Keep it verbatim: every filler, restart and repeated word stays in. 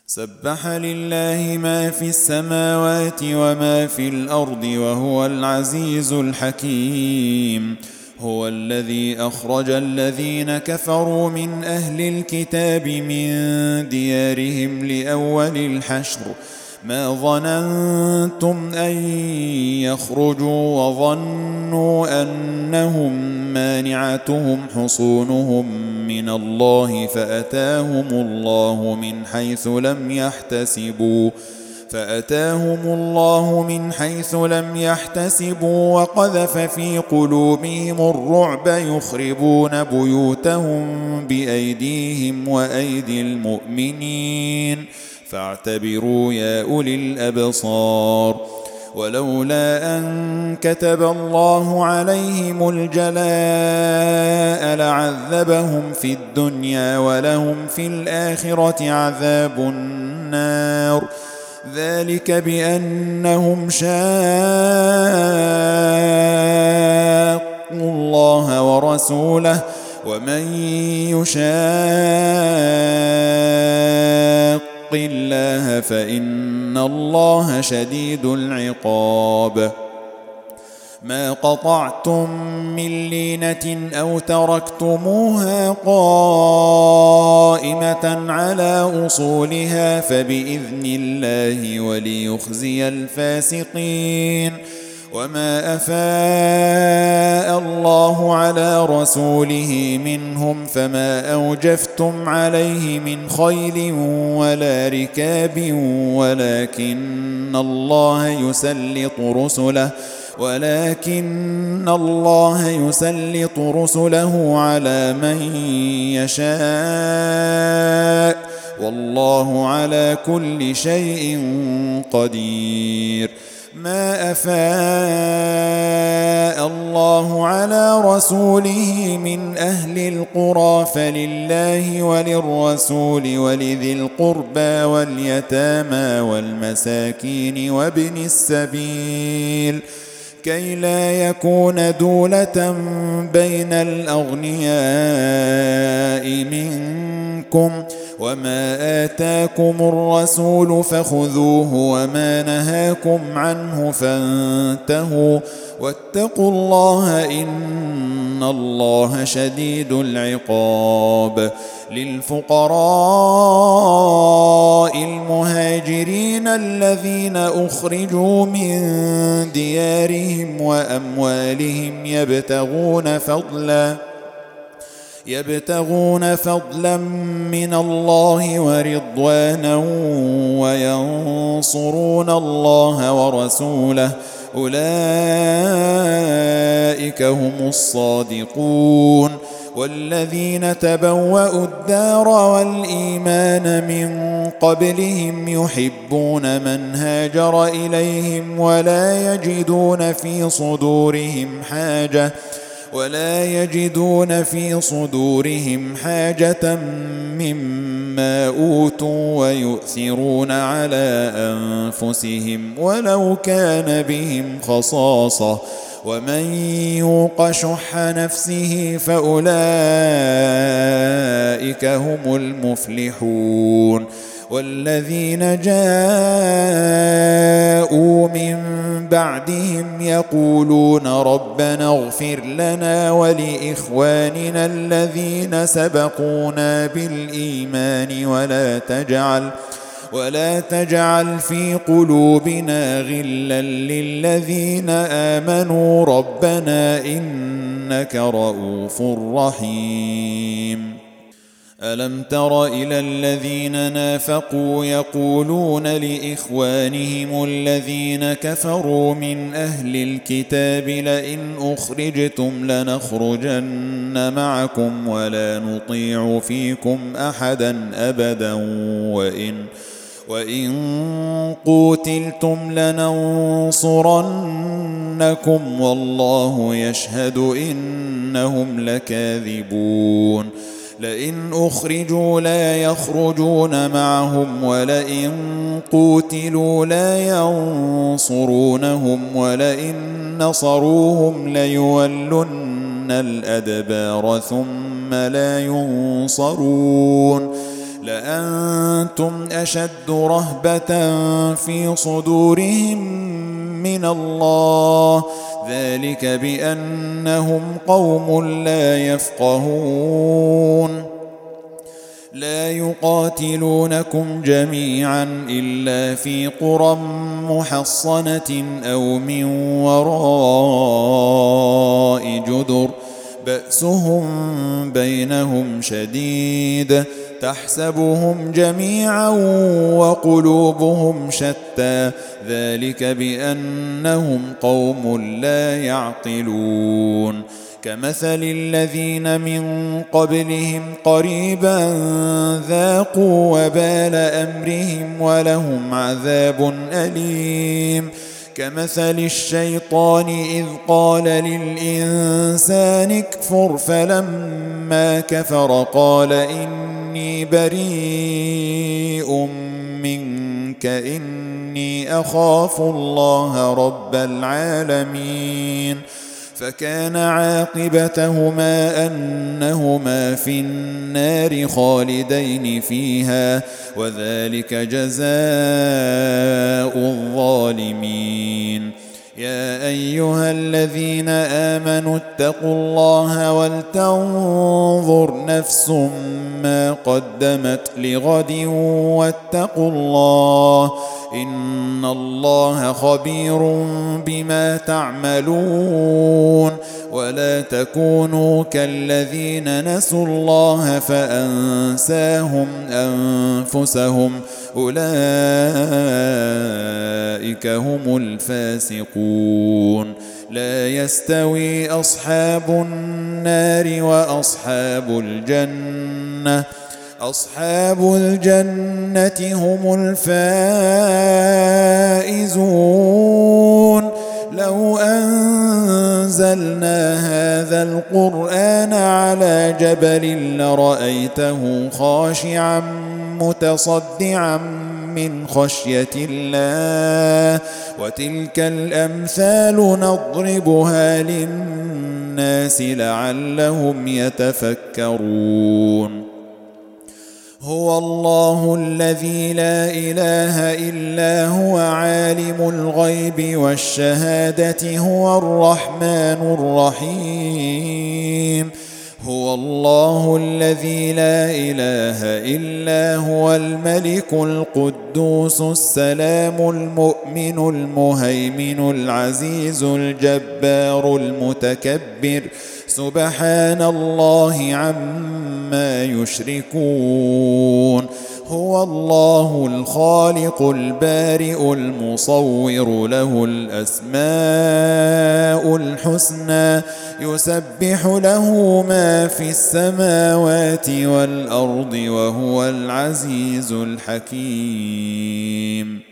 سبح لله ما في السماوات وما في الأرض وهو العزيز الحكيم. هو الذي أخرج الذين كفروا من أهل الكتاب من ديارهم لأول الحشر ما ظننتم أن يخرجوا وظنوا أنهم مانعتهم حصونهم من الله فأتاهم الله من حيث لم يحتسبوا فأتاهم الله من حيث لم يحتسبوا وقذف في قلوبهم الرعب يخربون بيوتهم بأيديهم وأيدي المؤمنين فاعتبروا يا أولي الأبصار. ولولا أن كتب الله عليهم الجلاء لعذبهم في الدنيا ولهم في الآخرة عذاب النار ذلك بأنهم شاقوا الله ورسوله ومن يشاق الله فإن الله شديد العقاب. ما قطعتم من لينة أو تركتموها قائمة على أصولها فبإذن الله وليخزي الفاسقين. وما أفاء الله على رسوله منهم فما أوجفتم عليه من خيل ولا ركاب ولكن الله يسلط رسله ولكن الله يسلط رسله على من يشاء والله على كل شيء قدير. ما أفاء الله على رسوله من أهل القرى فلله وللرسول ولذي القربى واليتامى والمساكين وابن السبيل كي لا يكون دولة بين الأغنياء منكم وما آتاكم الرسول فخذوه وما نهاكم عنه فانتهوا واتقوا الله إن الله شديد العقاب. للفقراء المهاجرين الذين أخرجوا من ديارهم وأموالهم يبتغون فضلا يبتغون فضلا من الله ورضوانا وينصرون الله ورسوله أولئك هم الصادقون. والذين تبوأوا الدار والإيمان من قبلهم يحبون من هاجر إليهم ولا يجدون في صدورهم حاجة ولا يجدون في صدورهم حاجة مما أوتوا ويؤثرون على أنفسهم ولو كان بهم خصاصة ومن يوق شح نفسه فأولئك هم المفلحون. والذين جاءوا من بعدهم يقولون ربنا اغفر لنا ولإخواننا الذين سبقونا بالإيمان ولا تجعل ولا تجعل في قلوبنا غلا للذين آمنوا ربنا إنك رؤوف رحيم. ألم تر إلى الذين نافقوا يقولون لإخوانهم الذين كفروا من أهل الكتاب لئن أخرجتم لنخرجن معكم ولا نطيع فيكم أحدا أبدا وإن وإن قوتلتم لننصرنكم والله يشهد إنهم لكاذبون. لئن أخرجوا لا يخرجون معهم ولئن قوتلوا لا ينصرونهم ولئن نصروهم ليولن الأدبار ثم لا ينصرون. لأن أنتم أشد رهبة في صدورهم من الله ذلك بأنهم قوم لا يفقهون لا يقاتلونكم جميعا إلا في قرى محصنة أو من وراء جدر بأسهم بينهم شديد تحسبهم جميعا وقلوبهم شتى ذلك بأنهم قوم لا يعقلون كمثل الذين من قبلهم قريبا ذاقوا وبال أمرهم ولهم عذاب أليم كمثل الشيطان إذ قال للإنسان اكفر فلما كفر قال إني بريء منك إني أخاف الله رب العالمين فكان عاقبتهما أنهما في النار خالدين فيها وذلك جزاء الظالمين يا أيها الذين آمنوا اتقوا الله ولتنظر نفس ما قدمت لغد واتقوا الله إن الله خبير بما تعملون ولا تكونوا كالذين نسوا الله فأنساهم أنفسهم أولئك هم الفاسقون لا يستوي أصحاب النار وأصحاب الجنة أصحاب الجنة هم الفائزون لو أنزلنا هذا القرآن على جبل لرأيته خاشعا متصدعا من خشية الله وتلك الأمثال نضربها للناس لعلهم يتفكرون هو الله الذي لا إله إلا هو عالم الغيب والشهادة هو الرحمن الرحيم هو الله الذي لا إله إلا هو الملك القدوس السلام المؤمن المهيمن العزيز الجبار المتكبر سبحان الله عما يشركون هو الله الخالق البارئ المصور له الأسماء الحسنى يسبح له ما في السماوات والأرض وهو العزيز الحكيم